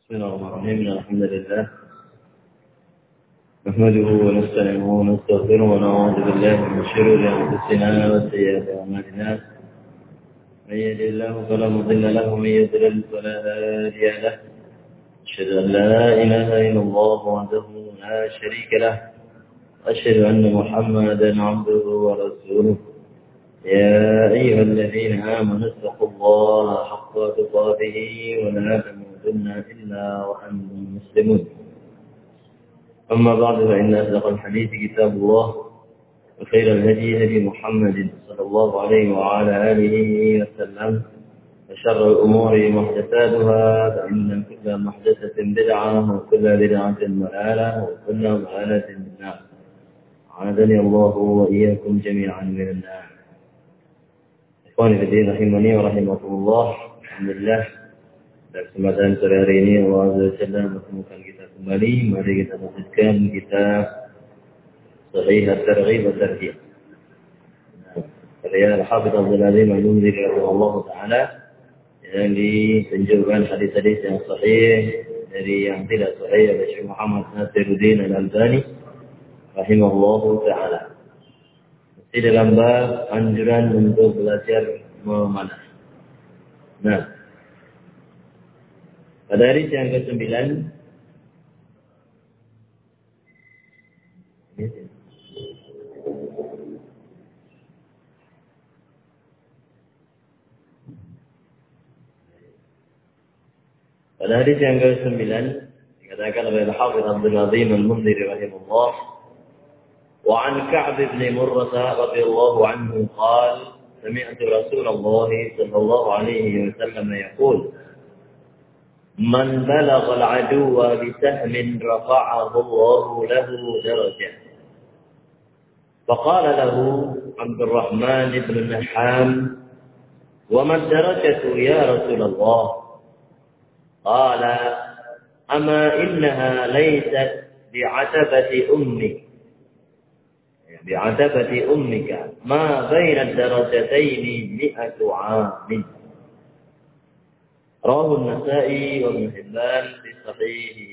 بسم الله الرحمن الرحيم. الحمد لله نحمده ونستعينه ونستغفره ونعوذ بالله من شرور انفسنا وسيئات اعمالنا. من يهد الله فلا مضل له ومن يضلل فلا هادي له. أشهد أن لا إله إلا الله وحده لا شريك له وأشهد أن محمدا عبده ورسوله. يا أيها الذين آمنوا اتقوا الله حق تقاته ولا تموتن إلا وأنتم مسلمون. أما بعد فإن أصدق الحديث كتاب الله وخير الهدي هدي محمد صلى الله عليه وعلى آله وسلم وشر الأمور محدثاتها فإن كل محدثة بدعة وكل بدعة ضلالة وكل ضلالة في النار. أعاذني الله وإياكم جميعا من النار. Ikhwani fillah rahimani wa rahimakumullah. Alhamdulillah, pada kesempatan sore hari ini Allah Azza wa Jalla mempertemukan kita kembali. Mari kita lanjutkan kitab Sahih At-Targhib wa At-Tarhib. Karya Al-Hafidz Abdul Azim Al-Munziri rahimahullah taala yang ditunjukkan hadis-hadis yang sahih dari yang tidak sahih oleh Syekh Muhammad Nasiruddin Al-Albani rahimahullah taala. Di dalam bab anjuran untuk belajar memanah. Nah, pada hadis yang ke-9 dikatakan oleh Al-Hafidz Abdul Azim Al-Munziri rahimahullah, وعن كعب بن مرة رضي الله عنه قال سمعت رسول الله صلى الله عليه وسلم يقول من بلغ العدو بسهم رفعه الله له درجة. فقال له عبد الرحمن بن النحام وما الدرجة يا رسول الله؟ قال أما إنها ليست بعتبة أمك ما بين الدرجتين 100 عام. رواه النسائي وابن حبان في صحيحه.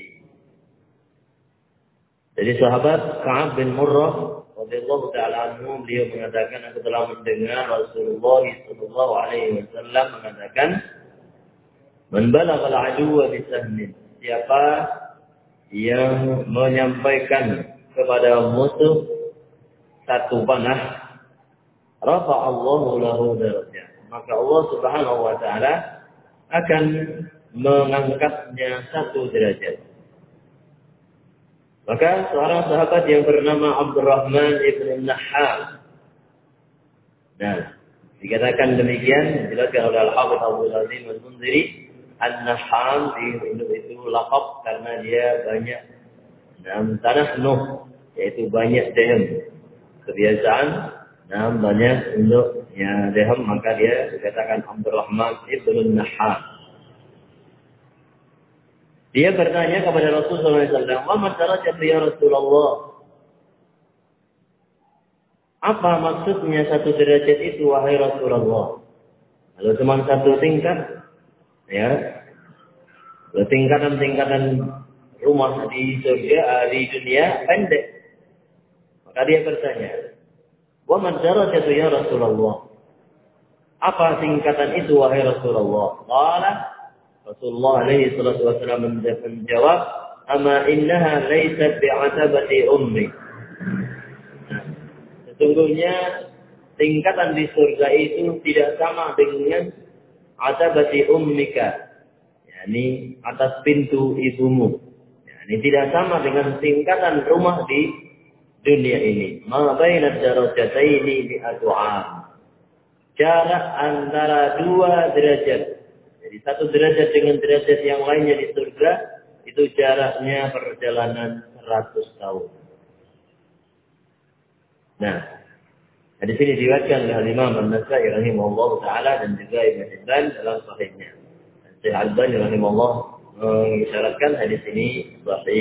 Jadi sahabat Ka'ab bin Murrah radhiyallahu taala anhu, beliau mengatakan, aku telah mendengar Rasulullah sallallahu alaihi wasallam mengatakan, man balaghal aduwwa bisahmin, siapa yang menyampaikan kepada musuh satu panah, rafa'allahu lahu darajah, maka Allah Subhanahu wa taala akan mengangkatnya satu derajat. Maka seorang sahabat yang bernama Abdurrahman ibn Naham, nah, dikatakan demikian, dijelaskan oleh Al-Hafidz Abdul Azim Al-Munziri, An-Naham itu laqab karena dia banyak tanah Nuh, yaitu banyak dehem. Kebiasaan banyak untuk dehem, maka dia dikatakan Abdurrahman ibn Naham. Dia bertanya kepada Rasulullah SAW, "Wa ma darajat ya Rasulullah?" Apa maksudnya satu derajat itu, wahai Rasulullah? Kalau cuma satu tingkat, tingkatan-tingkatan rumah di surga, di dunia pendek. Maka dia bertanya, "Wa man darajatu ya Rasulullah?" Apa tingkatan itu wahai Rasulullah? Qala, Rasulullah alaihi salatu wasallam menjawab, "Ama innaha laysat bi'atabati ummi." Sesungguhnya tingkatan di surga itu tidak sama dengan atabati ummika, yakni atas pintu ibumu. Yani tidak sama dengan tingkatan rumah di dunia ini. Ma bainad darajataini bi'atu 'am. Jarak antara dua derajat. Jadi satu derajat dengan derajat yang lainnya di surga itu jaraknya perjalanan 100 tahun. Nah, di sini diriwayatkan oleh Imam An-Nasa'i rahimahullah taala dan juga Ibnu Hibban dalam sahihnya. Syekh Al-Albani rahimahullah mengisyaratkan hadis ini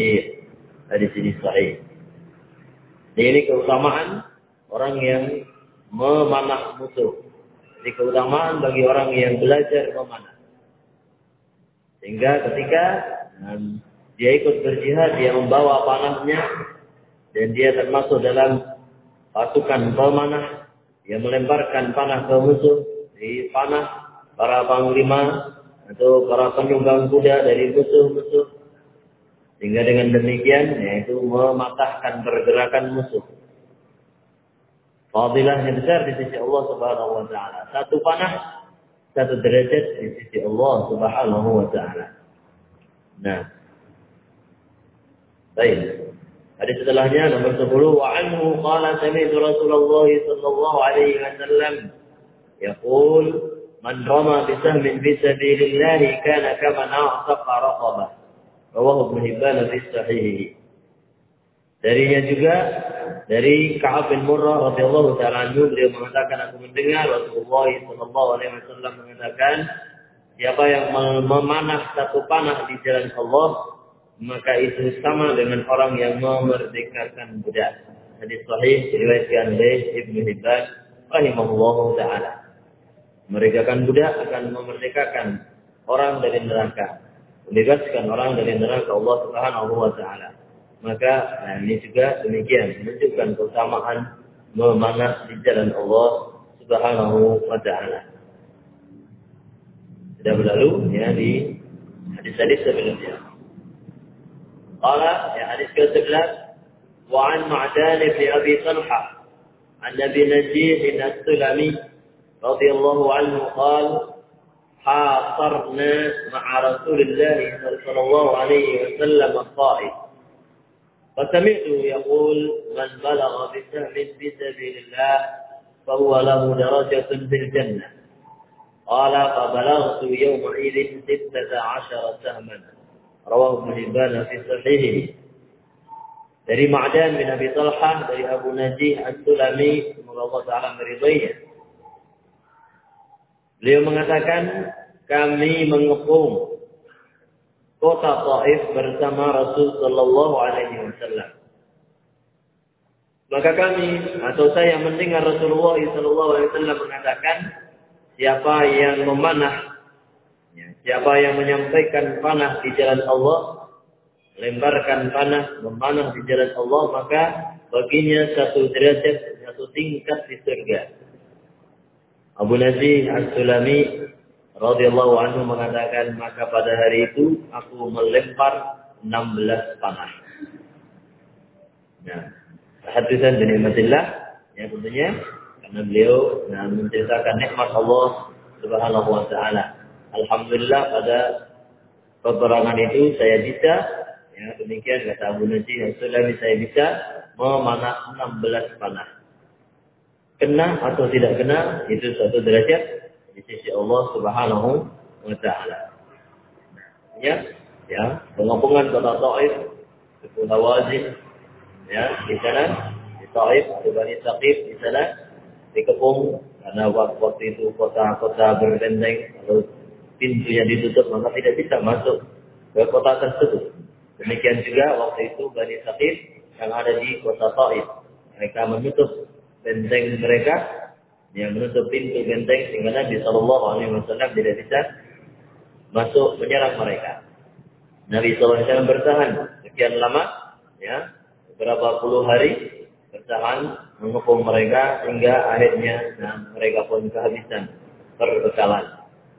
sahih. Ini keutamaan orang yang memanah musuh. Ini keutamaan bagi orang yang belajar memanah. Sehingga ketika dia ikut berjihad, dia membawa panahnya, dan dia termasuk dalam pasukan pemanah. Dia melemparkan panah ke musuh, di panah para panglima atau para penyunggang kuda dari musuh-musuh. Sehingga dengan demikian, yaitu mematahkan pergerakan musuh. Fadilahnya besar di sisi Allah Subhanahu wa taala. Satu panah, satu derajat di sisi Allah Subhanahu wa taala. Nah. Baik. Hadis setelahnya nomor 10, wa anhu qala sami'tu Rasulullah sallallahu alaihi wasallam yaqul man rama bi sahmin fi sabilillah kana kama a'taqa raqabah. Rawahu Ibnu Hibban fi sahih. Darinya juga dari Ka'ab bin Murrah radhiyallahu ta'ala anhu, beliau mengatakan, aku mendengar Rasulullah sallallahu alaihi wasallam mengatakan, siapa yang memanah satu panah di jalan Allah, maka itu sama dengan orang yang memerdekakan budak. Hadis sahih diriwayatkan oleh Ibnu Hibban rahimahullahu ta'ala. Memerdekakan budak akan memerdekakan orang dari neraka, membebaskan orang dari neraka Allah Subhanahu wa ta'ala. Maka ini juga demikian, menunjukkan keutamaan memanah di jalan Allah Subhanahu wa ta'ala. Sudah berlalu ya di hadis-hadis sebelumnya. Qala ya hadis ke-11, wa an Ma'dan bin Abi Talha an Nabi Najih as-Sulami radhiyallahu anhu qala حاصرنا مع رسول الله صلى الله عليه وسلم الطائف فسمعته يقول من بلغ بسهم في سبيل الله فهو له درجة في الجنة قال فبلغت يومئذ 16 سهما رواه ابن حبان في صحيحه. Dari Ma'dan bin Abi Talha dari Abu Najih as-Sulami, semoga Allah Ta'ala meridainya. Beliau mengatakan, kami mengepung kota Taif bersama Rasul sallallahu alaihi wasallam. Maka kami atau saya mendengar Rasulullah sallallahu alaihi wasallam mengatakan, siapa yang memanah, siapa yang menyampaikan panah di jalan Allah, lemparkan panah, memanah di jalan Allah, maka baginya satu derajat, satu tingkat di surga. Abu Najih as-Sulami radhiyallahu anhu mengatakan, maka pada hari itu aku melempar 16 panah. Nah, hadisan bin Imatillah, ya tentunya karena beliau menceritakan nikmat Allah Subhanahu wa taala. Alhamdulillah pada peperangan itu saya bisa, ya demikian kata Abu Najih as-Sulami, saya bisa memanah 16 panah. Kena atau tidak kena, itu suatu derajat di sisi Allah Subhanahu wa taala. Ya, pengepungan kota Taif, suku Hawazin, ya, di sana di Taif, di Bani Saqif di sana dikepung karena waktu itu kota-kota berbenteng, lalu pintunya ditutup, maka tidak bisa masuk ke kota tersebut. Demikian juga waktu itu Bani Saqif yang ada di kota Taif, mereka menutup benteng mereka, yang menutup pintu benteng sehingga Nabi Sallallahu Alaihi Wasallam tidak bisa masuk menyerang mereka. Nabi Sallallahu Alaihi Wasallam bertahan sekian lama, ya beberapa puluh hari bertahan mengepung mereka hingga akhirnya mereka pun kehabisan perbekalan.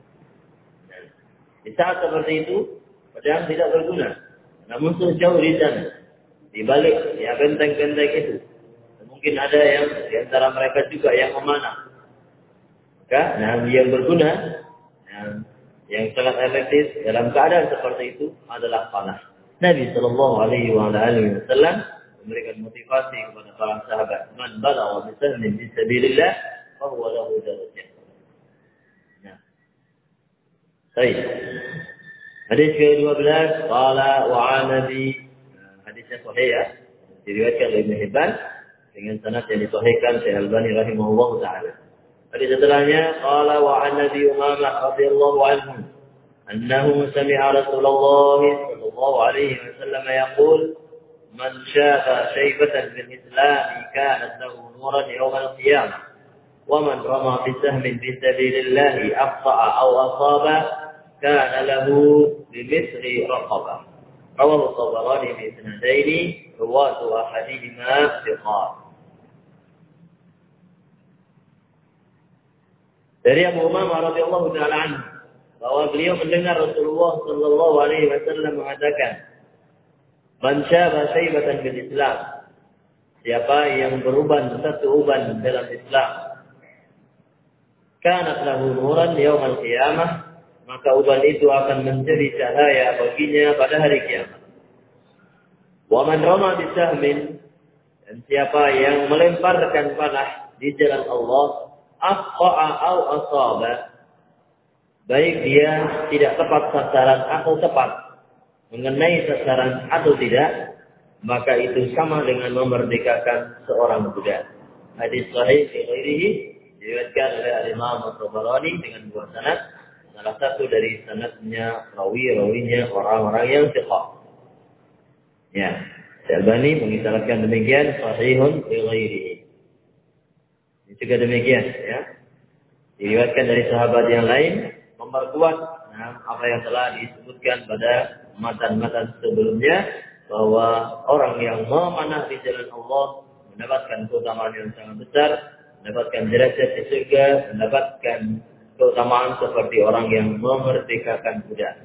Di saat seperti itu pedang tidak berguna, namun sejauh di sana, di balik ya benteng-benteng itu. Mungkin ada yang di antara mereka juga yang memanah. Maka yang berguna, yang sangat efektif dalam keadaan seperti itu adalah panah. Nabi Sallallahu Alaihi Wasallam memberikan motivasi kepada para sahabat, man balagha bi sahmin fi sabilillah fa huwa lahu darajah. Nah. Baik. Hadis ke-12, qala wa anabi, hadisnya sahih ya, diriwayatkan oleh Ibnu Hibban dengan sanad yang disahihkan Syekh Al-Albani rahimahullahu taala. Hadis setelahnya, qala wa an Nabi Umamah radhiyallahu anhu annahu sami'a Rasulullah sallallahu alaihi wasallam yaqul man syafa shaybatan bil Islam kanat lahu nuran yawm al-qiyamah wa man rama bi sahmin fi sabilillah aqta'a aw asaba kana lahu bimithli raqabah. Rawahu Tabarani bi sanadaini ruwatu ahadihima thiqat. Dari Abu Umamah radhiyallahu taala anhu bahwa beliau mendengar Rasulullah sallallahu alaihi wasallam mengatakan, "Man syaba syaibatan bil Islam." Siapa yang beruban satu uban dalam Islam, kanat lahu nuran yaumal qiyamah, maka uban itu akan menjadi cahaya baginya pada hari kiamat. Wa man rama bisahmin, dan siapa yang melemparkan panah di jalan Allah, aqta'a aw asaba, baik dia tidak tepat sasaran atau tepat mengenai sasaran atau tidak, maka itu sama dengan memerdekakan seorang budak. Hadis sahih fi ghairihi diriwayatkan oleh Imam At-Tabarani dengan dua sanad. Salah satu dari sanadnya rawi-rawinya orang-orang yang thiqah. Ya, Syalbani mengisyaratkan demikian, sahihun fi ghairihi. Ini juga demikian, ya. Diriwayatkan dari sahabat yang lain memperkuat apa yang telah disebutkan pada matan-matan sebelumnya, bahwa orang yang memanah di jalan Allah mendapatkan keutamaan yang sangat besar, mendapatkan derajat di surga, mendapatkan keutamaan seperti orang yang memerdekakan budak.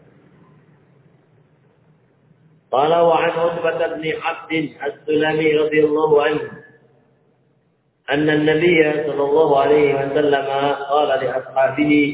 Qala wa an Utbah bin Abd as-Sulami radhiyallahu anhu anna an-nabiy sallallahu alaihi wasallam qala li ashabihi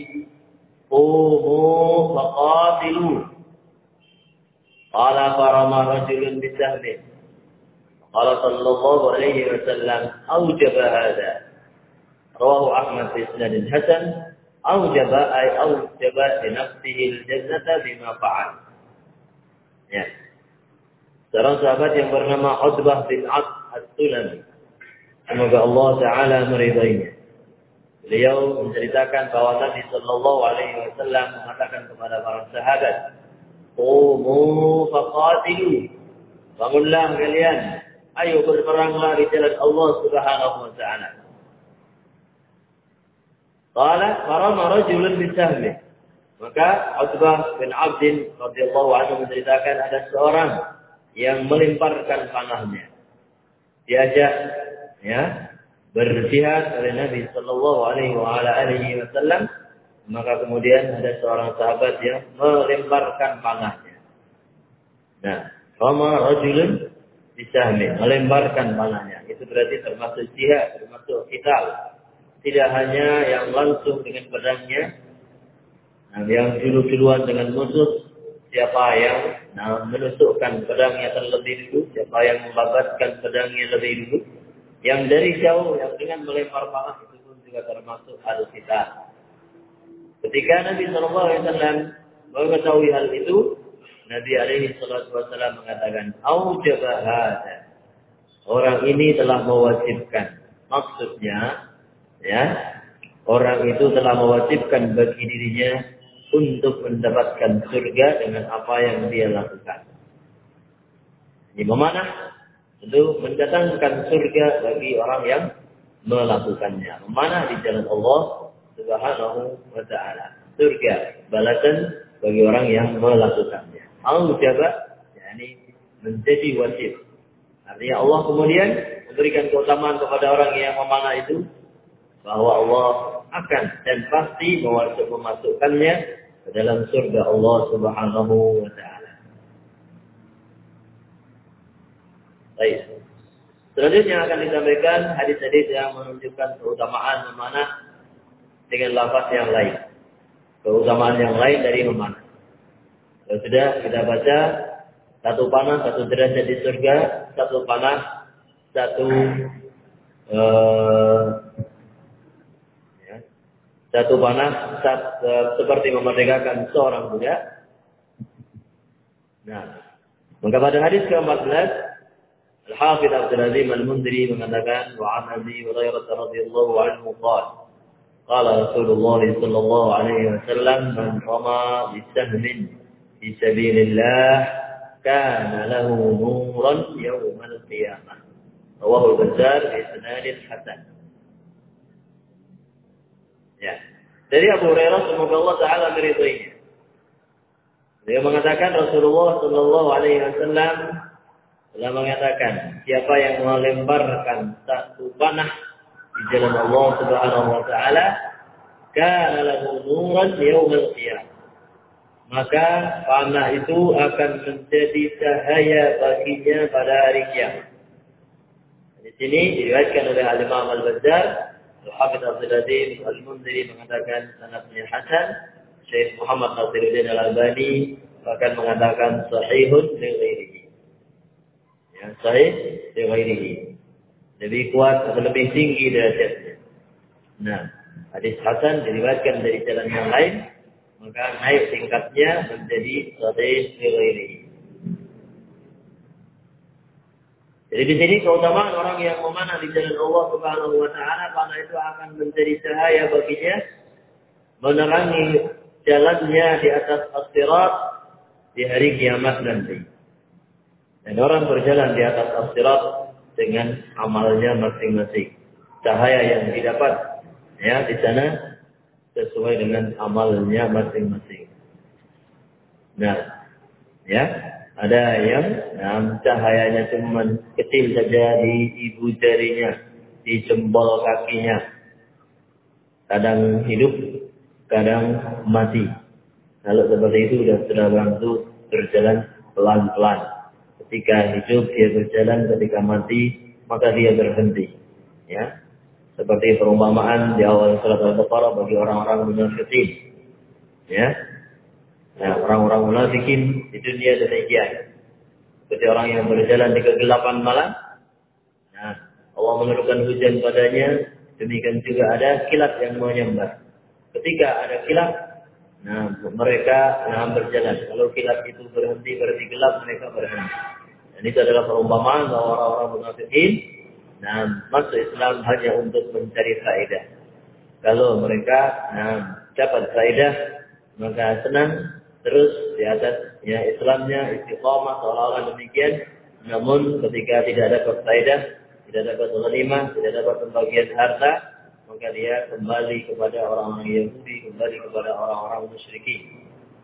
qumu faqatilu. Qala farama rajulun bisahmin. Qala sallallahu alaihi wasallam awjaba hadha. Rawahu Ahmad bi isnadin hasan. Awjaba ay awjaba li nafsihi al-jannata bima fa'al. Ya. Seorang sahabat yang bernama Utbah bin Abd as-Sulami, semoga Allah Ta'ala meridainya. Beliau menceritakan bahwa Nabi sallallahu alaihi wasallam mengatakan kepada para sahabat, "Qumu faqatilu." Bangunlah kalian, ayo berperanglah di jalan Allah Subhanahu wa taala. Qala farama rajulun bisahmi. Maka Utbah bin Abd radhiyallahu anhu menceritakan ada seorang yang melemparkan panahnya. Diajak berjihad oleh Nabi sallallahu alaihi wasallam. Maka kemudian ada seorang sahabat yang melemparkan panahnya. Nah, rama rajulun bisahmi, melemparkan panahnya. Itu berarti termasuk jihad, termasuk qital. Tidak hanya yang langsung dengan pedangnya, yang dulu-duluan dengan musuh. Siapa yang menusukkan pedangnya terlebih dulu, siapa yang membabatkan pedangnya lebih dulu, yang dari jauh, yang dengan melempar panah, itu pun juga termasuk al-qital. Ketika Nabi SAW mengetahui hal itu, Nabi SAW mengatakan, "Aujaba hadza." Orang ini telah mewajibkan. Maksudnya, orang itu telah mewajibkan bagi dirinya untuk mendapatkan surga dengan apa yang dia lakukan. Ini memanah untuk mendatangkan surga bagi orang yang melakukannya. Memanah di jalan Allah Subhanahu wa ta'ala. Surga balasan bagi orang yang melakukannya. Al-jaba, yakni menjadi wajib. Artinya Allah kemudian memberikan keutamaan kepada orang yang memanah itu, bahwa Allah akan dan pasti memasukkannya ke dalam surga Allah Subhanahu wa ta'ala. Baik. Selanjutnya akan disampaikan hadis-hadis yang menunjukkan keutamaan memanah dengan lafaz yang lain. Keutamaan yang lain dari memanah. Sudah kita baca, satu panah, satu derajat di surga, satu panah, satu panah, seperti memerdekakan seorang budak. Nah, maka pada hadis ke-14, Al-Hafidz Abdul Azim Al-Mundhiri mengatakan, "Wa 'an Abi Hurairah radhiyallahu anhu qala qala Rasulullah sallallahu alaihi wasallam man rama bisahmin fi sabilillah kana lahu nuran yawmal qiyamah." Rawahu Al-Bazzar bi sanadin hasan. Ya. Dari Abu Hurairah semoga Allah Ta'ala meridainya. Dia mengatakan Rasulullah Shallallahu Alaihi Wasallam telah mengatakan, siapa yang melemparkan satu panah di jalan Allah Subhanahu Wa Taala, kana lahu nuran yaumil qiyamah. Maka panah itu akan menjadi cahaya baginya pada hari kiamat. Di sini diriwayatkan oleh Al-Imam Al-Bazzar, Al-Hafidz Abdul Aziz Al-Mundhiri mengatakan sanadnya hasan. Syekh Muhammad Nasiruddin Al-Albani bahkan mengatakan sahihun li ghairihi. Ya, sahih li ghairihi. Lebih kuat atau lebih tinggi derajatnya. Nah, hadis hasan diriwayatkan dari jalan yang lain, maka naik tingkatnya menjadi sahih li ghairihi. Jadi di sini keutamaan orang yang memanah di jalan Allah Subhanahu wa taala, panah itu akan menjadi cahaya baginya, menerangi jalannya di atas as-sirat di hari kiamat nanti. Dan orang berjalan di atas as-sirat dengan amalnya masing-masing. Cahaya yang didapat ya di sana sesuai dengan amalnya masing-masing. Nah, ya, ada yang cahayanya cuma kecil saja di ibu jarinya, di jempol kakinya. Kadang hidup, kadang mati. Kalau seperti itu sudah bantu berjalan pelan-pelan. Ketika hidup dia berjalan, ketika mati maka dia berhenti. Ya, seperti perumpamaan di awal surat Al-Baqarah bagi orang-orang munafikin. Ya, nah, orang-orang munafikin di dunia demikian. Seperti orang yang berjalan di kegelapan malam. Nah, Allah menurunkan hujan padanya. Demikian juga ada kilat yang menyambar. Ketika ada kilat, nah mereka berjalan. Kalau kilat itu berhenti gelap, mereka berhenti. Dan itu adalah perumpamaan bahwa orang-orang munafikin masuk Islam hanya untuk mencari faedah. Kalau mereka dapat faedah, maka senang terus di atas Islamnya, istiqamah seolah-olah demikian. Namun ketika tidak dapat faedah, tidak dapat ghanimah, tidak dapat pembagian harta, maka dia kembali kepada orang-orang Yahudi, kembali kepada orang-orang musyrikin.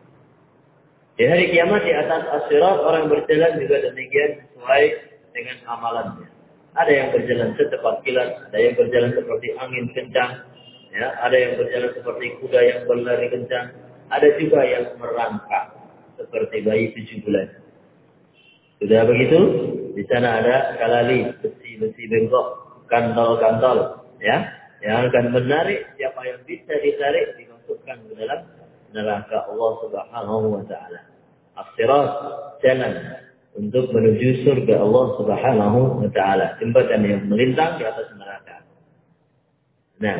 Di hari kiamat di atas as-sirat orang berjalan juga demikian sesuai dengan amalannya. Ada yang berjalan secepat kilat, ada yang berjalan seperti angin kencang, ya, ada yang berjalan seperti kuda yang berlari kencang, ada juga yang merangkak seperti bayi 7 bulan. Sudah begitu, di sana ada kalali, besi-besi bengkok, kantol-kantol, ya, yang akan menarik siapa yang bisa ditarik dimasukkan ke dalam neraka Allah Subhanahu wa taala. As-sirat, jalan untuk menuju surga Allah Subhanahu wa taala, jembatan yang melintang di atas neraka. Nah,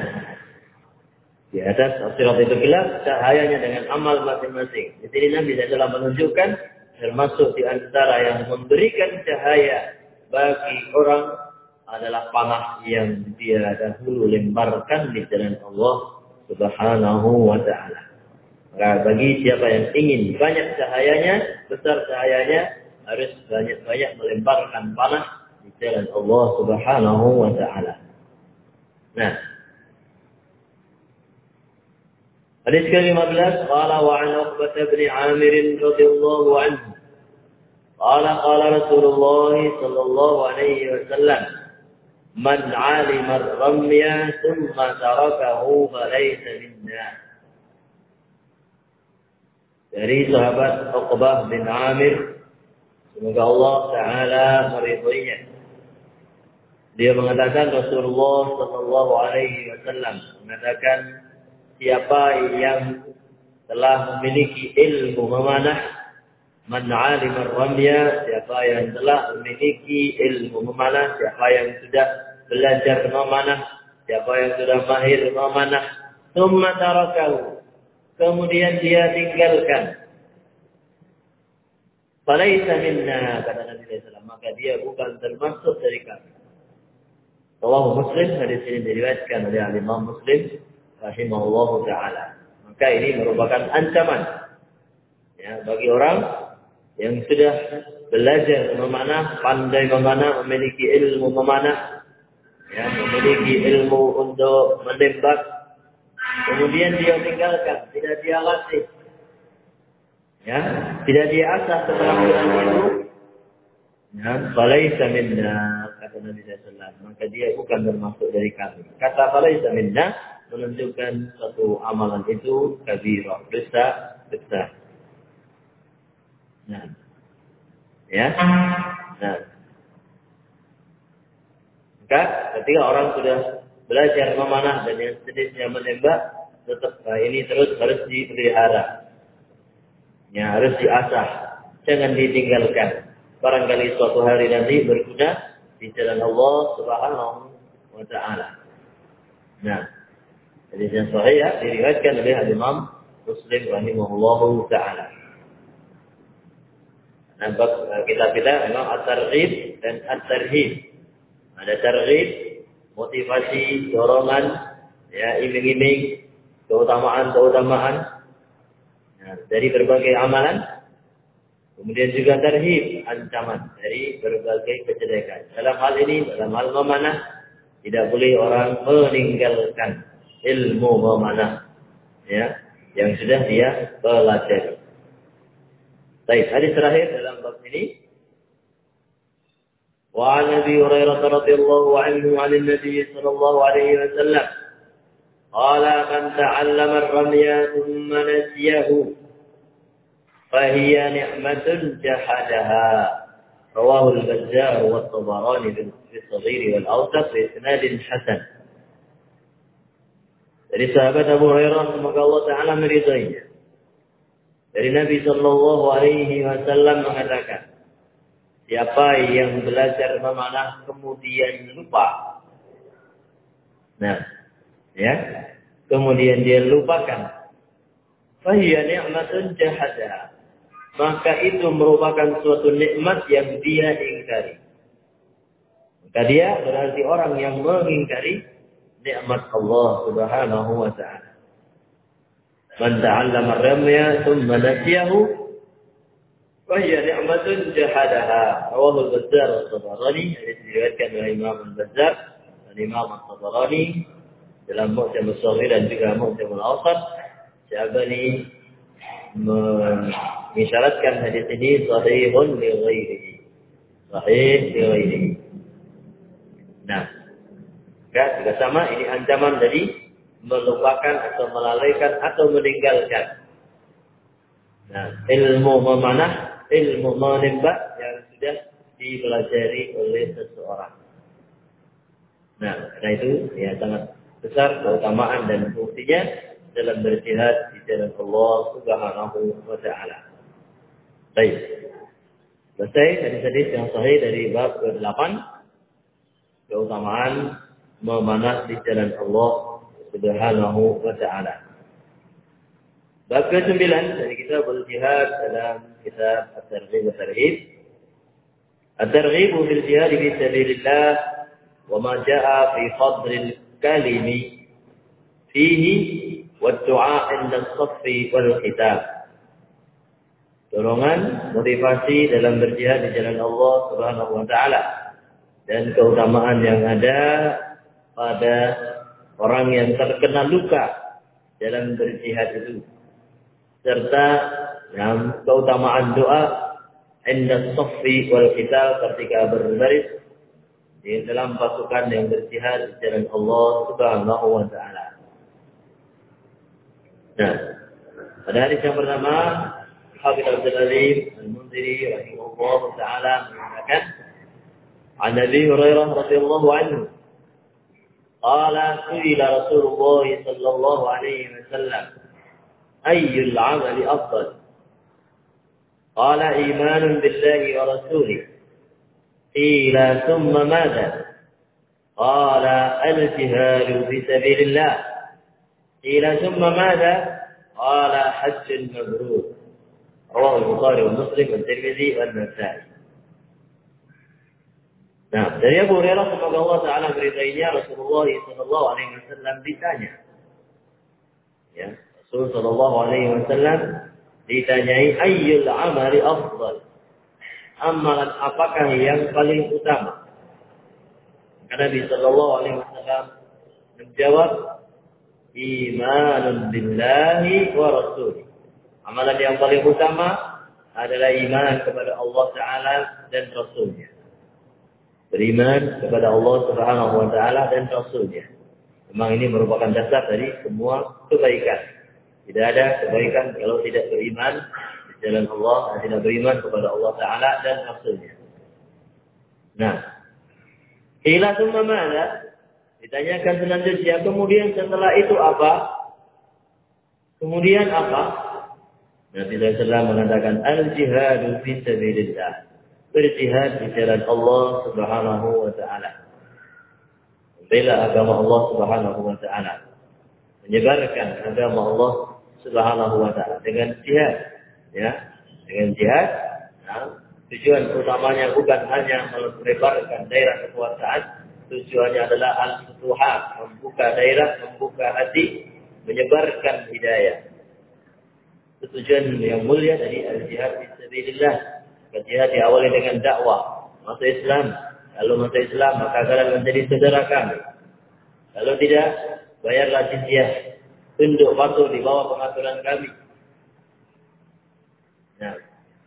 di atas as-sirat itu gelap, cahayanya dengan amal masing-masing. Di sini Nabi telah menunjukkan termasuk di antara yang memberikan cahaya bagi orang adalah panah yang dia dahulu lemparkan di jalan Allah Subhanahu wa taala. Maka bagi siapa yang ingin banyak cahayanya, besar cahayanya, harus banyak-banyak melemparkan panah di jalan Allah Subhanahu wa taala. Nah, hadis ke-15, qala wa 'an Uqbah bin 'Amir radhiyallahu anhu. Qala Rasulullah sallallahu alaihi wasallam, man 'alima ar-ramya thumma tarakahu falaysa minna. Dari sahabat Uqbah bin Amir, semoga Allah Ta'ala meridhoinya. Dia mengatakan Rasulullah sallallahu alaihi wasallam mengatakan, siapa yang telah memiliki ilmu memanah, man 'alima ar-ramya, siapa yang telah memiliki ilmu memanah, siapa yang sudah belajar memanah, siapa yang sudah mahir memanah, tsumma tarakahu, kemudian dia tinggalkan, falaysa minna, kata Nabi sallallahu alaihi wasallam, maka dia bukan termasuk dari kami. Rawahu Muslim, hadis ini diriwayatkan oleh Imam Muslim rahimahullahu taala. Maka ini merupakan ancaman ya bagi orang yang sudah belajar memanah, pandai memanah, memiliki ilmu memanah, ya, memiliki ilmu untuk menembak, kemudian dia tinggalkan, tidak dia latih. ya, tidak diasah keterampilan itu, ya, falaisa minna, kata Nabi SAW, maka dia bukan termasuk dari kami. Kata falaisa minna menunjukkan satu amalan itu kabirah, dosa besar. Nah, ya, nah, maka ketika orang sudah belajar memanah dan yang sejenisnya menembak, tetap ini terus harus dipelihara, ya, harus diasah, jangan ditinggalkan. Barangkali suatu hari nanti berguna di jalan Allah Subhanahu wa Ta'ala. Nah, hadis yang sahih ya, diriwayatkan oleh Imam Muslim rahimahullahu taala. Nampak kita memang at-targhib dan at-tarhib. Ada targhib, motivasi, dorongan, ya, iming-iming, keutamaan ya, dari berbagai amalan. Kemudian juga tarhib, ancaman dari berbagai kejelekan. Dalam hal ini, dalam hal memanah, tidak boleh orang meninggalkan ilmu memanah, ya, yang sudah dia pelajari. Baik, hadis terakhir dalam bab ini. Wa an Abi Hurairah radhiyallahu anhu 'an Nabi sallallahu alaihi wasallam qala man ta'allama ar-ramya thumma nasiyahu fa hiya ni'matun jahadaha. Rawahu al-Bazzar wa at-Tabarani fi as-Saghir wal Awsat bi isnad hasan. Dari sahabat Abu Hurairah semoga Allah taala meridainya. Dari Nabi sallallahu alaihi wasallam mengatakan, siapa yang belajar memanah kemudian lupa. Nah, ya. Kemudian dia lupakan. Fahiya ni'matun jahadaha. Maka itu merupakan suatu nikmat yang dia ingkari. Maka dia berarti orang yang mengingkari nikmat Allah Subhanahu wa ta'ala. Man ta'allama ar-ramya thumma nasiyahu fa hiya ni'matun jahadaha. Rawahu al-Bazzar wa at-Tabarani. Hadis diriwayatkan oleh Imam al-Bazzar dan Imam at-Tabarani dalam Mu'jam as-Saghir dan juga Mu'jam al-Awsat. Syabani mengisyaratkan hadis ini sahihun li ghairihi. Sahih li ghairihi. Nah, juga sama ini ancaman dari melupakan atau melalaikan atau meninggalkan. Nah, ilmu memanah, ilmu menembak yang sudah dipelajari oleh seseorang. Nah, karena itu ya sangat besar keutamaan dan fungsinya dalam berjihad di jalan Allah Subhanahu wa ta'ala. Baik. Selesai hadis-hadis yang sahih dari bab ke-8, keutamaan memanah di jalan Allah Subhanahu wa ta'ala. Bab ke-9 dari kitab al-jihad dalam kitab at-targhib wa tarhib. At-targhib fil jihad fi sabilillah wa ma jaa'a fi fadlil kalimi fihi wa du'a 'inda as-saffi wal qital. Dorongan, motivasi dalam berjihad di jalan Allah Subhanahu wa ta'ala dan keutamaan yang ada pada orang yang terkena luka dalam berjihad itu, serta keutamaan doa inda saffi wal qital ketika berbaris di dalam pasukan yang berjihad di jalan Allah Subhanahu wa ta'ala. Nah, pada hadis yang pertama, Habib Abdul Alim Al-Mundhiri rahimahullah ta'ala mengatakan, an Abi Hurairah radhiyallahu anhu قال سئل رسول الله صلى الله عليه وسلم أي العمل أفضل قال إيمان بالله ورسوله قيل ثم ماذا قال الجهاد في سبيل الله قيل ثم ماذا قال حج مبرور رواه البخاري ومسلم والترمذي والنسائي. Nah, dari Abu Hurairah semoga Allah Taala beritainya, Rasulullah Sallallahu Alaihi Wasallam ditanya, ya, Rasul Sallallahu Alaihi Wasallam ditanyai ayyul amali afdal, amalan apakah yang paling utama? Karena Nabi Sallallahu Alaihi Wasallam menjawab, imanun billahi wa rasulih, Amalan yang paling utama adalah iman kepada Allah Ta'ala dan Rasulnya. Beriman kepada Allah Subhanahu wa Ta'ala dan Rasulnya. Memang ini merupakan dasar dari semua kebaikan. Tidak ada kebaikan kalau tidak beriman di jalan Allah dan tidak beriman kepada Allah Ta'ala dan Rasulnya. Nah, qila tsumma madza? Ditanyakan selanjutnya, kemudian setelah itu apa? Kemudian apa? Nabi SAW mengatakan al-jihadu fi sabilillah. Berjihad di jalan Allah Subhanahu wa Ta'ala. Membela agama Allah Subhanahu wa Ta'ala. Menyebarkan agama Allah Subhanahu wa Ta'ala dengan jihad, ya. Dengan jihad, nah, tujuan utamanya bukan hanya melebarkan daerah kekuasaan, tujuannya adalah al-futuhat, membuka daerah, membuka hati, menyebarkan hidayah. Tujuan yang mulia dari al-jihad fisabilillah. Jihad diawali dengan dakwah, masuk Islam. Kalau masuk Islam, maka kalian menjadi saudara kami. Kalau tidak, bayarlah jizyah, tunduk patuh di bawah pengaturan kami. Nah,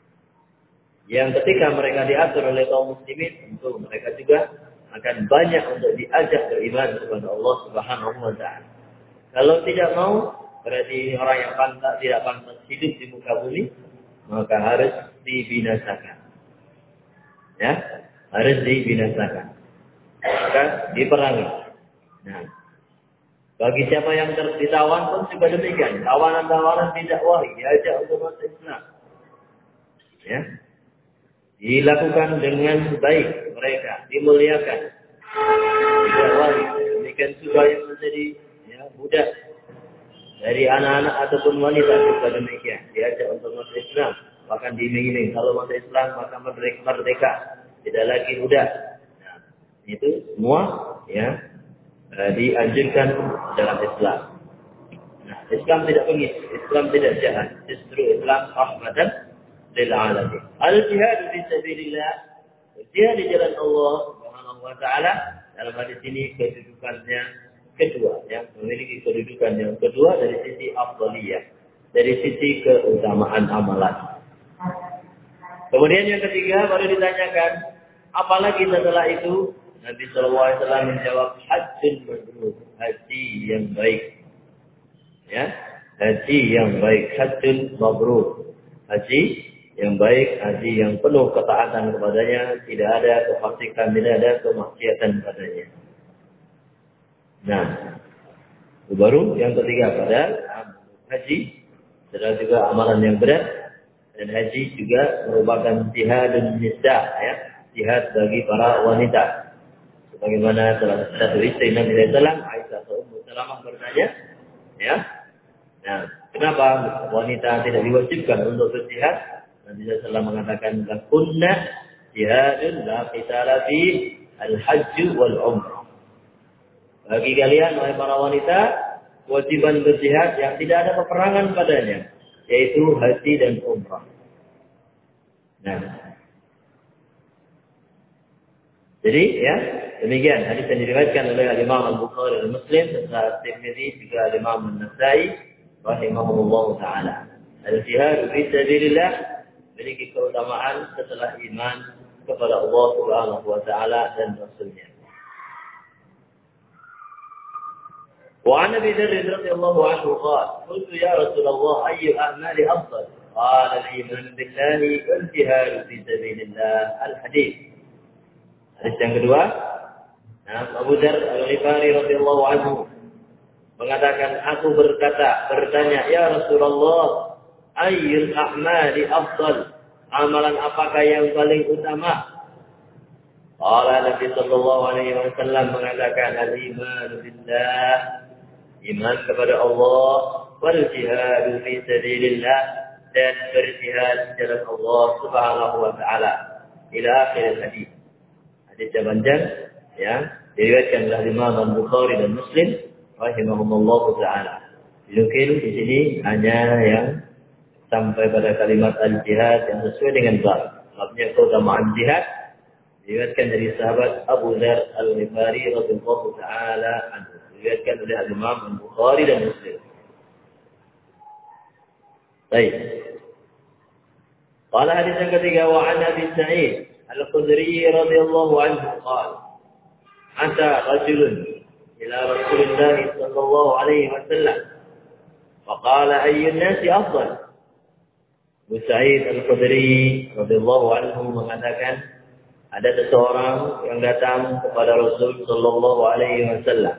yang ketika mereka diatur oleh kaum muslimin, tentu mereka juga akan banyak untuk diajak beriman kepada Allah Subhanahu wa Ta'ala. Kalau tidak mau, berarti orang yang tidak pantas hidup di muka bumi, maka harus dibinasakan. Ya, harus dibinasakan. Maka diperangi. Nah, bagi siapa yang ditawan pun juga demikian. Tawanan-tawanan didakwahi, diajak untuk masuk Islam. Ya, dilakukan dengan baik mereka, dimuliakan, didakwahi. Demikian juga yang menjadi budak dari anak-anak ataupun wanita juga demikian, diajak untuk masuk Islam, bahkan diiming-iming kalau masuk Islam maka merdeka, tidak lagi budak. Nah, itu semua dianjurkan dalam Islam. Nah, Islam tidak bengis, Islam tidak jahat, justru Islam rahmatan lil alamin. Al-jihad fi sabilillah, jihad di jalan Allah Subhanahu wa Ta'ala, dalam hadis ini kedudukannya kedua, memiliki kedudukan yang kedua dari sisi afdaliyah, dari sisi keutamaan amalan. Kemudian yang ketiga baru ditanyakan, apalagi setelah itu? Nabi SAW menjawab, hajjun mabrur, haji yang baik. Ya, haji yang baik, hajjun mabrur, haji yang baik, haji yang penuh ketaatan kepadanya, tidak ada kefasikan, tidak ada kemaksiatan padanya. Nah, itu baru yang ketiga pada haji adalah juga amalan yang berat, dan haji juga merupakan jihadun nisa, ya, jihad bagi para wanita. Sebagaimana salah satu istri Nabi SAW, Aisyah Ummu Salamah bertanya, ya, nah, kenapa wanita tidak diwajibkan untuk berjihad? Nabi SAW mengatakan, kunna jihadun la qitala fi al-hajj wal umrah. Bagi kalian, wahai para wanita, kewajiban berjihad yang tidak ada peperangan padanya, yaitu haji dan umrah. Nah, jadi ya, demikian hadis yang diriwayatkan oleh Imam Al-Bukhari dan Muslim serta Tirmidzi juga Imam An-Nasa'i rahimahullah taala. Al-jihad fi sabilillah memiliki keutamaan setelah iman kepada Allah Subhanahu wa taala dan Rasulnya. وعن ابي ذر رضي الله عنه قال قلت يا رسول الله اي الاعمال افضل قال الايمان بالله والجهاد في سبيل الله الحديث. Hadis yang kedua, Abu Dzar Al-Ghifari radhiyallahu anhu mengatakan, aku bertanya, ya Rasulullah, ayyul a'mali afdal, amalan apakah yang paling utama? Qala Nabi sallallahu alaihi wasallam mengatakan, al-iman billah, iman kepada Allah, wal jihad fi sabilillah, dan berjihad di jalan Allah Subhanahu wa taala, ila akhir hadis. Hadis yang panjang, ya, diriwayatkan oleh Imam Al-Bukhari dan Muslim rahimahumullah taala. Dinukil di sini hanya yang sampai pada kalimat al-jihad yang sesuai dengan bab. Babnya keutamaan jihad diriwayatkan dari sahabat Abu Dzar Al-Ghifari radhiyallahu taala anhu. Diriwayatkan oleh Imam Al-Bukhari dan Muslim. Baik. Qala hadis yang ketiga wa an Abi Sa'id Al-Khudri radhiyallahu anhu qala ata rajulun ila Rasulillah sallallahu alaihi wasallam wa qala ayyun nasi afdal. Abu Sa'id Al-Khudri radhiyallahu anhu mengatakan ada seseorang yang datang kepada Rasul sallallahu alaihi wasallam.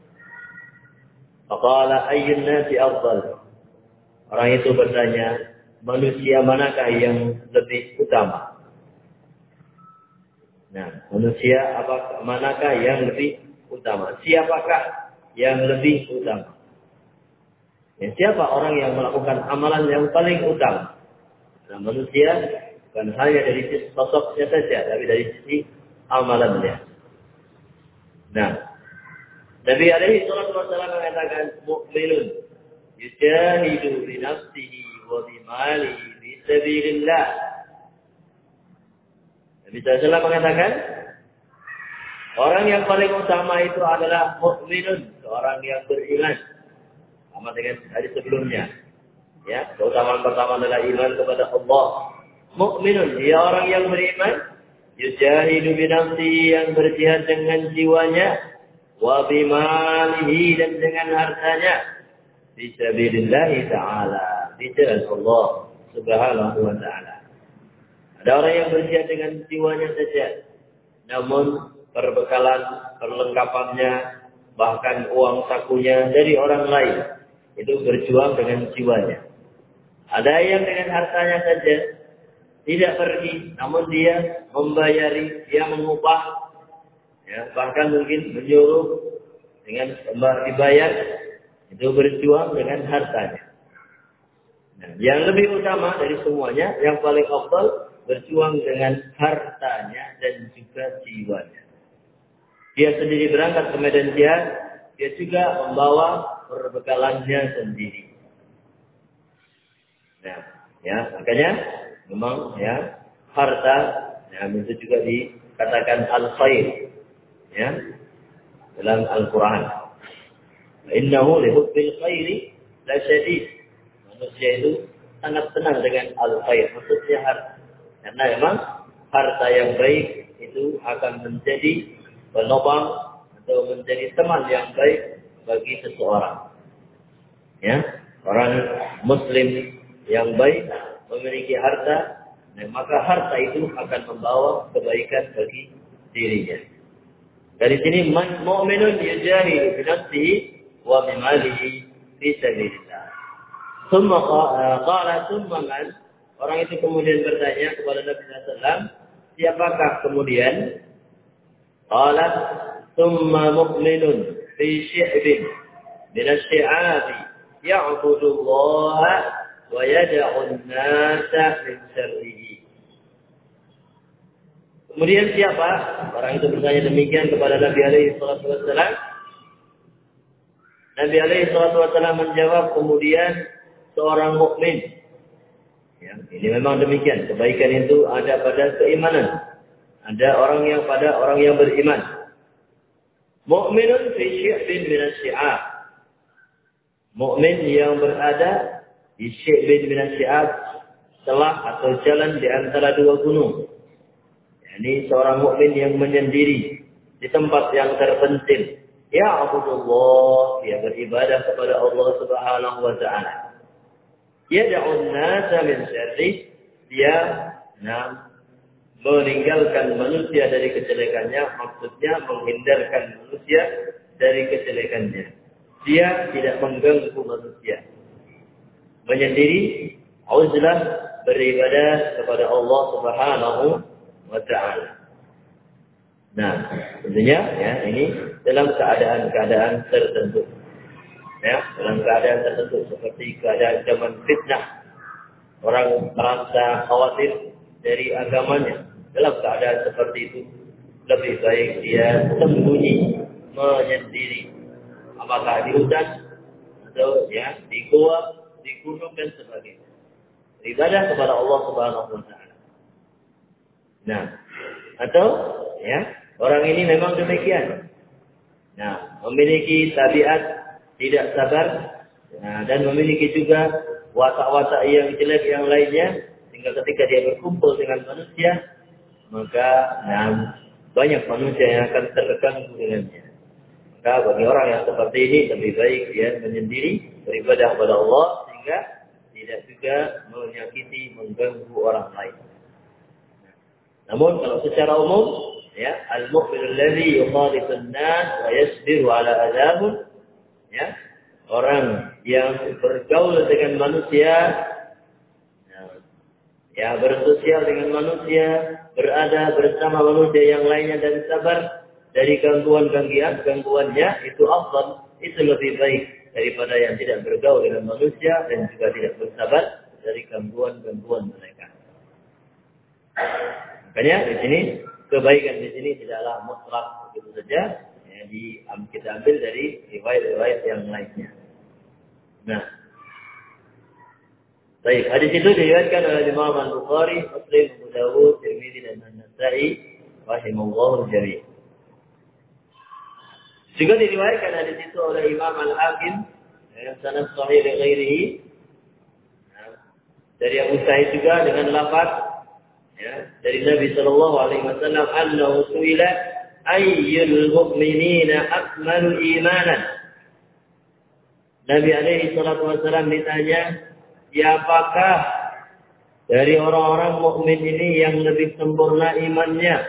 Faqala ayyun nasi afdal. Orang itu bertanya, manusia manakah yang lebih utama? Nah, manusia manakah yang lebih utama? Siapakah yang lebih utama? Ya, siapa orang yang melakukan amalan yang paling utama? Nah, manusia bukan hanya dari sisi sosoknya saja, tapi dari sisi amalannya. Nah, Nabi alaihi salatu wasallam mengatakan mu'minun yujahidu bi nafsihi wa bi malihi fi sabilillah. Nabi SAW mengatakan orang yang paling utama itu adalah mukminun, seorang yang beriman. Sama dengan hadis sebelumnya. Ya, keutamaan pertama adalah iman kepada Allah. Mukminun, dia orang yang beriman, yujahidu bi nafsihi, yang berjihad dengan jiwanya, wa bi malihi, dan dengan hartanya, fi sabilillah ta'ala, di jalan Allah Subhanahu wa ta'ala. Ada orang yang berjihad dengan jiwanya saja, namun perbekalan, perlengkapannya, bahkan uang sakunya dari orang lain, itu berjuang dengan jiwanya. Ada yang dengan hartanya saja, tidak pergi, namun dia membayari, dia mengupah, ya, bahkan mungkin menyuruh dengan dibayar, itu berjuang dengan hartanya. Nah, yang lebih utama dari semuanya, yang paling afdal, berjuang dengan hartanya dan juga jiwanya. Dia sendiri berangkat ke medan jihad, dia juga membawa perbekalannya sendiri. Nah, ya, makanya memang ya harta, ya, itu juga dikatakan al-khair, ya, dalam Al-Quran. Innahu li hubbil khairi la syadid. Manusia itu sangat senang dengan al-khair, maksudnya harta. Karena memang harta yang baik itu akan menjadi penopang atau menjadi teman yang baik bagi seseorang. Ya, orang Muslim yang baik memiliki harta, maka harta itu akan membawa kebaikan bagi dirinya. Dari sini mu'minun yujahidu bi nafsihi wa bi malihi fi sabilillah. Tsumma man, orang itu kemudian bertanya kepada Nabi sallallahu alaihi wasallam, siapakah kemudian? Qala tsumma mu'minun fi syi'bin min asy-syi'abi ya'budu Allah wa yad'u an-nasa min syarrihi. Kemudian siapa? Orang itu bertanya demikian kepada Nabi alaihi salatu wasallam. Nabi alaihi salatu wasallam menjawab kemudian seorang mukmin. Ya, ini memang demikian. Kebaikan itu ada pada keimanan. Ada orang yang beriman. Mu'minun fi syi'bin min asy-syi'ab. Mukmin yang berada di syi'bin min asy-syi'ab, celah atau jalan di antara dua gunung. Ini seorang mukmin yang menyendiri di tempat yang terpencil. Ya Abdullah, dia beribadah kepada Allah Subhanahu wa ta'ala. Yad'un nasa min syarri, dia meninggalkan manusia dari kejelekannya, maksudnya menghindarkan manusia dari kejelekannya. Dia tidak mengganggu manusia. Menyendiri, uzlah, beribadah kepada Allah Subhanahu wa ta'ala. Nah, tentunya ya ini dalam keadaan-keadaan tertentu. Ya, dalam keadaan tertentu seperti keadaan zaman fitnah, orang merasa khawatir dari agamanya. Dalam keadaan seperti itu lebih baik dia sembunyi, menyendiri, apakah di hutan atau ya di gua, di gunung dan sebagainya. Ibadah kepada Allah Subhanahu wa ta'ala. Nah, atau ya orang ini memang demikian. Nah, memiliki tabiat tidak sabar, dan memiliki juga watak-watak yang jelek yang lainnya, sehingga ketika dia berkumpul dengan manusia, maka banyak manusia yang akan terganggu dengannya. Maka bagi orang yang seperti ini lebih baik dia menyendiri beribadah kepada Allah sehingga tidak juga menyakiti, mengganggu orang lain. Namun kalau secara umum, ya, al-mu'minul ladzi yukhalitu an-nas wa yasbiru 'ala adabun, ya, orang yang bergaul dengan manusia, ya, bersosial dengan manusia, berada bersama manusia yang lainnya dan sabar dari gangguannya, itu afdal, itu lebih baik daripada yang tidak bergaul dengan manusia dan juga tidak bersabar dari gangguan mereka. Makanya di sini kebaikan di sini tidaklah mutlak begitu saja, ya, kita ambil dari riwayat-riwayat yang lainnya. Nah, baik, hadis itu diriwayatkan oleh Imam Al-Bukhari, Muslim, Abu Dawud, Tirmidzi dan An-Nasa'i rahimahullahu jami'. Juga diriwayatkan hadis itu oleh Imam Al-Hakim dengan sanad sahih li ghairihi. Dari Abu Sa'id juga dengan lafaz, ya, dari Nabi sallallahu alaihi wasallam, annahu su'ila ayyul mu'minina akmalu imanan. Nabi alaihi salatu wasallam ditanya, siapakah dari orang-orang mukmin ini yang lebih sempurna imannya?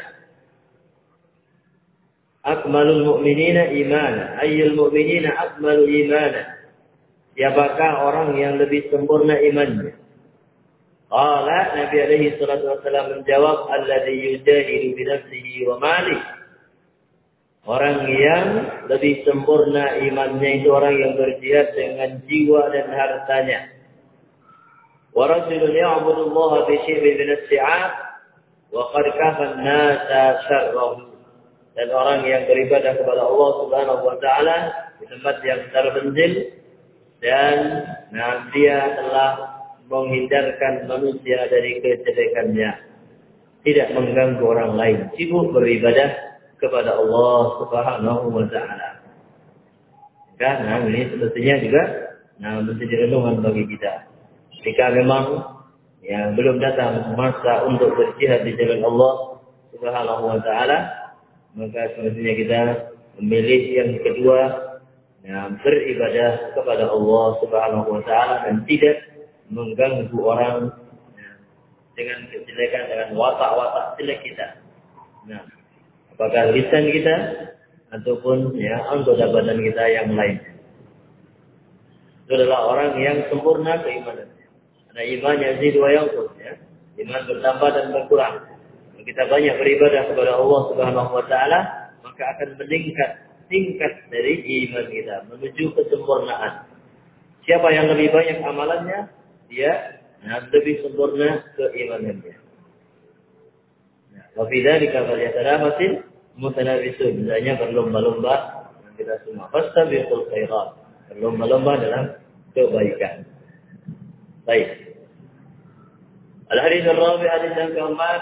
Akmalul mu'minina imana, ayyul mu'minina akmalu imana. Siapakah orang yang lebih sempurna imannya? Qala, Nabi alaihi salatu wasallam menjawab, alladzi yujahidu bi nafsihi wa malihi. Orang yang lebih sempurna imannya itu orang yang berjihad dengan jiwa dan hartanya. Wa rajulun ya'budu Allah bi syibrin min as-si'ab wa qad kafa an-nasa syarrahu. Dan orang yang beribadah kepada Allah Subhanahu wa taala di tempat yang terpencil dan dia telah menghindarkan manusia dari kejelekannya, tidak mengganggu orang lain, sibuk beribadah kepada Allah Subhanahu wa taala. Karena ini sebetulnya juga menjadi renungan bagi kita. Jika memang belum datang masa untuk berjihad di jalan Allah Subhanahu wa taala, maka sebetulnya kita memilih yang kedua, beribadah kepada Allah Subhanahu wa taala dan tidak mengganggu orang dengan kejelekan, dengan watak-watak jelek kita. Apakah lisan kita ataupun anggota badan kita yang lain. Itu adalah orang yang sempurna keimanannya. Karena iman yazid wa yanqus, iman bertambah dan berkurang. Kalau kita banyak beribadah kepada Allah Subhanahu wa taala, maka akan meningkat tingkat dari iman kita menuju kesempurnaan. Siapa yang lebih banyak amalannya, dia lebih sempurna keimanannya. Wa fi dzalika falyatanafasil mutanafisun. Misalnya berlomba-lomba kita semua. Fastabiqul khairat. Berlomba-lomba dalam kebaikan. Baik. Al-hadits ar-rabi' hadits yang keempat.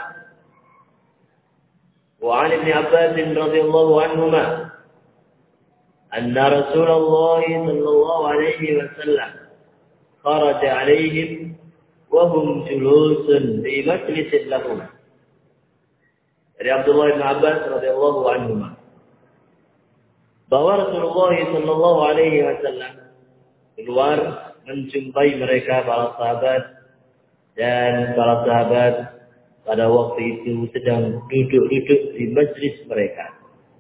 Wa 'an Ibnu Abbas radhiyallahu anhuma anna Rasulullah sallallahu alaihi wasallam خرج عليهم وهم جلوس في مجلس لهم. Dari Abdullah bin Abbas radhiyallahu anhu bahwa Rasulullah sallallahu alaihi wasallam keluar menjumpai mereka para sahabat, dan para sahabat pada waktu itu sedang duduk-duduk di majlis mereka.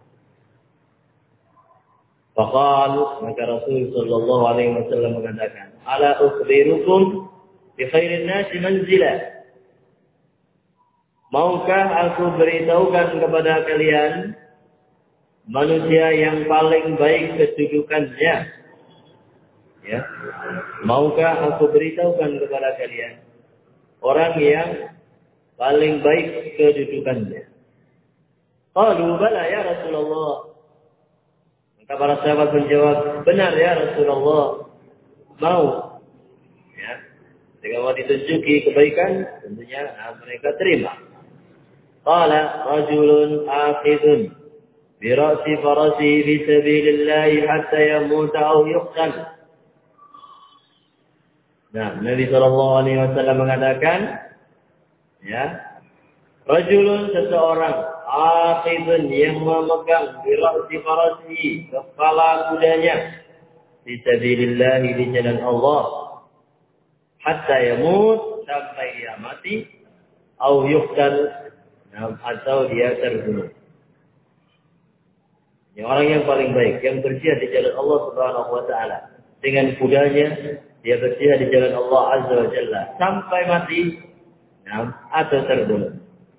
Faqal, maka Rasul sallallahu alaihi wasallam mengatakan, ala ukhbirukum bi khairin nasi manzila. Maukah aku beritahukan kepada kalian manusia yang paling baik kedudukannya? Ya. Maukah aku beritahukan kepada kalian orang yang paling baik kedudukannya? Qalu bala ya Rasulullah. Maka para sahabat menjawab, benar ya Rasulullah, mau. Ya. Jika mau ditunjuki kebaikan, tentunya mereka terima. Qala rajulun akhidun bi ra'si farasi fi sabilillah hatta yamuta aw yuqtal. Nah, Nabi sallallahu alaihi wasallam mengatakan, ya, rajulun seseorang aqibun yang memegang bira'si farasi kepala kudanya fi sabilillah di jalan Allah hatta yamut sampai dia mati au yuqtal atau dia terbunuh. Yang orang yang paling baik yang berjihad di jalan Allah Subhanahu wa taala dengan kudanya dia berjihad di jalan Allah Azza wa Jalla sampai mati atau terbunuh.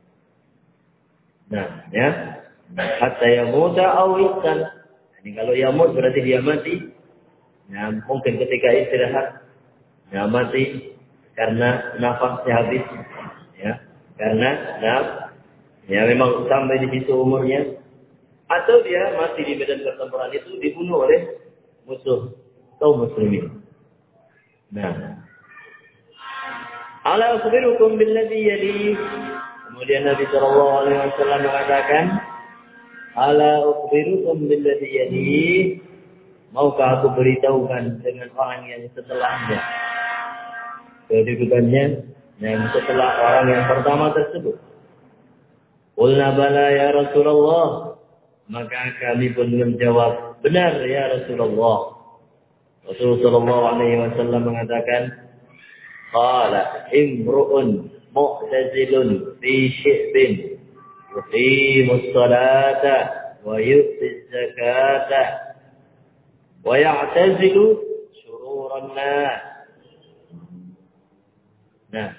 Nah, ya. Hatta yamuta au yuqtal. Jadi kalau yamut berarti dia mati. Nah, mungkin ketika istirahat mati karena nafasnya habis, ya. Karena memang sampai di situ umurnya, atau dia mati di medan pertempuran itu dibunuh oleh musuh kaum muslimin. Nah, ala akhbirukum billadhi yali. Kemudian Nabi sallallahu alaihi wasallam mengatakan, ala akhbirukum billadhi yali. Maukah aku beritahukan dengan orang yang setelahnya? Kedudukannya yang setelah orang yang pertama tersebut. Qulna bala ya Rasulullah. Maka kami pun menjawab, benar ya Rasulullah. Rasulullah sallallahu alaihi wasallam mengatakan, qala imru'un mu'tazilun fi syi'bin yuqimus salata wa yu'tiz zakata wa ya'tazilu syururan nas. Nah,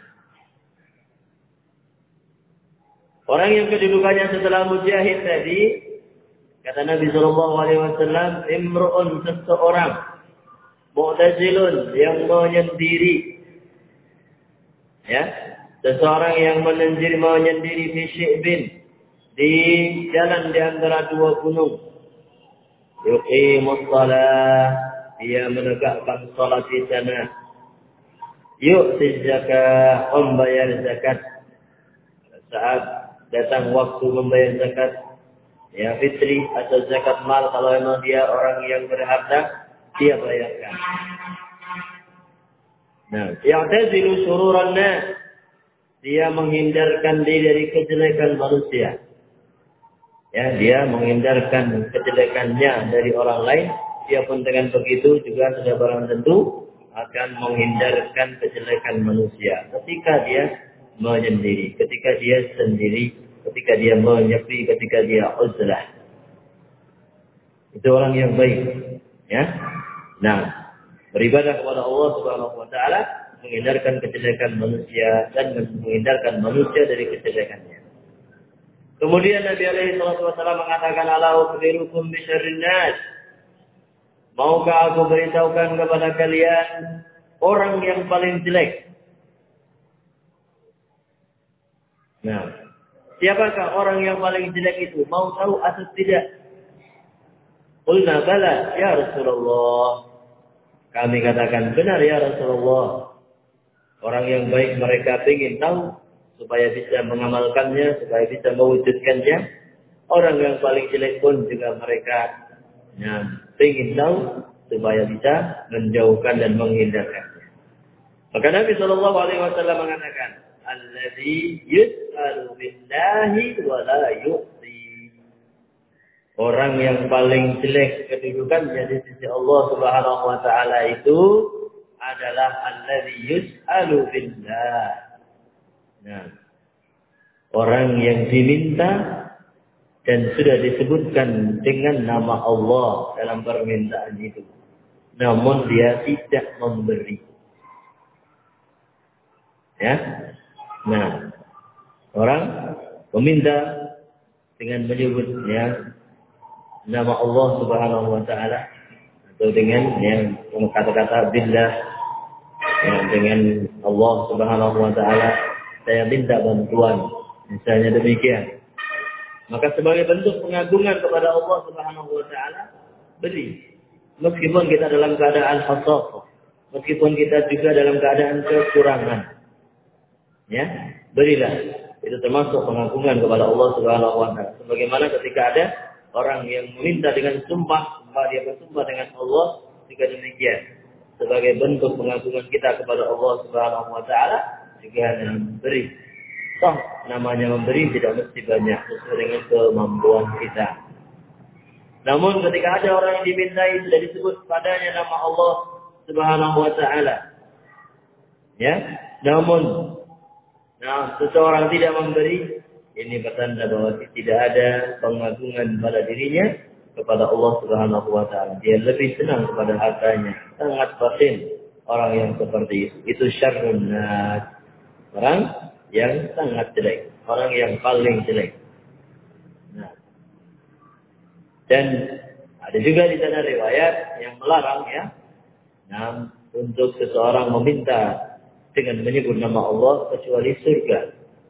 orang yang kedudukannya setelah mujahid tadi, kata Nabi sallallahu alaihi wasallam, imru'un seseorang mu'tazilun yang menyendiri, ya, seseorang yang menyendiri fi syi'bin di jalan di antara dua gunung. Yuqimus shalah, dia menegakkan salat di sana. Yu'tiz zakat, membayar zakat. Saat datang waktu membayar zakat, ya fitri atau zakat mal, kalau memang dia orang yang berharta, dia bayarkan. Nah, ya'tazilu syururan nas, dia menghindarkan diri dari kejelekan manusia. Ya, dia menghindarkan kejelekannya dari orang lain. Dia pun dengan begitu juga sudah barang tentu akan menghindarkan kejelekan manusia. Ketika dia menyendiri, ketika dia sendiri, ketika dia menyepi, ketika dia uzlah. Itu orang yang baik. Ya. Nah, beribadah kepada Allah Subhanahu wa taala, menghindarkan kejelekan manusia dan menghindarkan manusia dari kejelekannya. Kemudian Nabi alaihi wasallam mengatakan, ala ukhbirukum bi syarrin nas. Maukah aku beritahukan kepada kalian orang yang paling jelek? Nah, siapakah orang yang paling jelek itu? Mau tahu atau tidak? Qulna bala ya Rasulullah. Kami katakan, benar ya Rasulullah. Orang yang baik mereka ingin tahu supaya bisa mengamalkannya, supaya bisa mewujudkannya. Orang yang paling jelek pun juga mereka ingin tahu supaya bisa menjauhkan dan menghindarkannya. Maka Nabi sallallahu alaihi wasallam mengatakan, alladzi yus'alu billahi wa la yu'ti. Orang yang paling jelek kedudukannya di sisi Allah Subhanahu wa taala itu adalah alladzi yus'alu billah. Nah, orang yang diminta dan sudah disebutkan dengan nama Allah dalam permintaan itu, namun dia tidak memberi. Ya, nah, orang meminta dengan menyebut nama Allah Subhanahu wa taala atau dengan kata-kata billah, dengan Allah Subhanahu wa taala saya minta bantuan, misalnya demikian. Maka sebagai bentuk pengagungan kepada Allah Subhanahu wa taala, beri. Meskipun kita dalam keadaan hasad, meskipun kita juga dalam keadaan kekurangan. Ya, berilah. Itu termasuk pengagungan kepada Allah Subhanahu wa taala. Sebagaimana ketika ada orang yang meminta dengan sumpah dia bersumpah dengan Allah, juga demikian. sebagai bentuk pengagungan kita kepada Allah Subhanahu wa taala juga hanya memberi. Toh namanya memberi tidak mesti banyak sesuai dengan kemampuan kita. Namun ketika ada orang yang dimintai sudah disebut padanya nama Allah Subhanahu wa taala. Ya. Namun seseorang tidak memberi, ini bertanda bahwa tidak ada pengagungan pada dirinya kepada Allah Subhanahu wa taala. Dia lebih senang kepada hartanya. Sangat batin orang yang seperti itu. Itu syarrun nas. Orang yang sangat jelek, orang yang paling jelek. Nah. Dan ada juga di sana riwayat yang melarang ya. Nah, untuk seseorang meminta dengan menyebut nama Allah kecuali surga.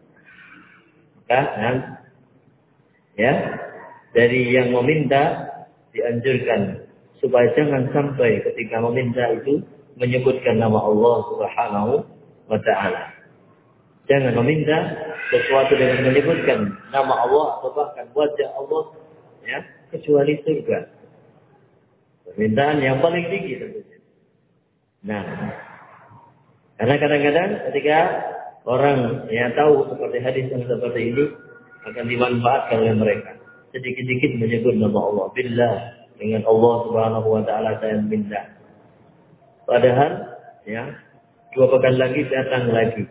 Maka ya, dari yang meminta dianjurkan supaya jangan sampai ketika meminta itu menyebutkan nama Allah Subhanahu wa taala. Jangan meminta sesuatu dengan menyebutkan nama Allah atau bahkan wajah Allah ya, kecuali surga. Permintaan yang paling tinggi tentunya. Nah, karena kadang-kadang ketika orang yang tahu seperti hadis yang seperti ini akan dimanfaatkan oleh mereka. Sedikit-sedikit menyebut nama Allah. Billah, dengan Allah Subhanahu wa taala saya minta. Padahal ya 2 pekan lagi datang lagi.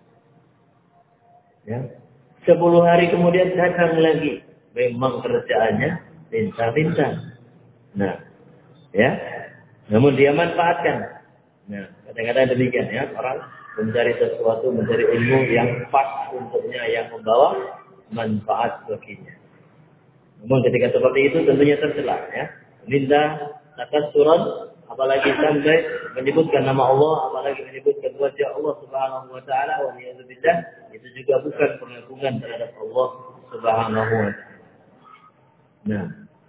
Ya. 10 hari kemudian datang lagi. Memang kerjaannya minta-minta. Nah, ya. Namun dia manfaatkan. Nah, kadang-kadang demikian ya, orang mencari sesuatu, mencari ilmu yang pas untuknya, yang membawa manfaat baginya. Namun ketika seperti itu tentunya tercela ya. Minta atas surat, apalagi sampai menyebutkan nama Allah, apalagi menyebutkan wajah Allah Subhanahu wa taala, wa niyadzubillah, itu juga bukan pengagungan terhadap Allah Subhanahu wa taala. Nah.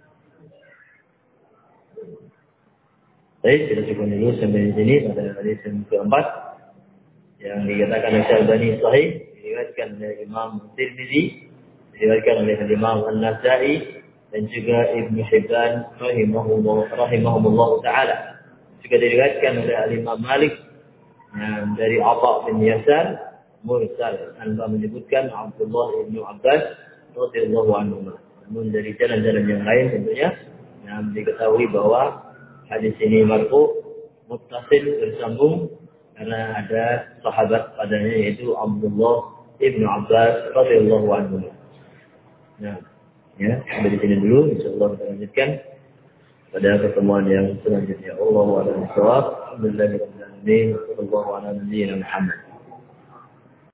Baik, kita cukup dulu sampai di sini pada hadis yang keempat yang dikatakan oleh Syalbani sahih, diriwayatkan oleh Imam Tirmizi, diriwayatkan oleh Imam An-Nasa'i dan juga Ibnu Hibban rahimahumullah taala. Juga diriwayatkan oleh Imam Malik dari Atha bin Yasar mursal, tanpa menyebutkan Abdullah bin Abbas radhiyallahu anhu. Namun dari jalan-jalan yang lain tentunya yang diketahui bahwa hadis ini marfu, muttasil, bersambung karena ada sahabat padanya yaitu Abdullah bin Abbas radhiyallahu anhu. Nah, ya, sampai di sini dulu, insyaallah kita lanjutkan pada pertemuan yang selanjutnya. Allahu a'lam bishawab. Alhamdulillahirabbil alamin. Wassallallahu ala nabiyyina Muhammad.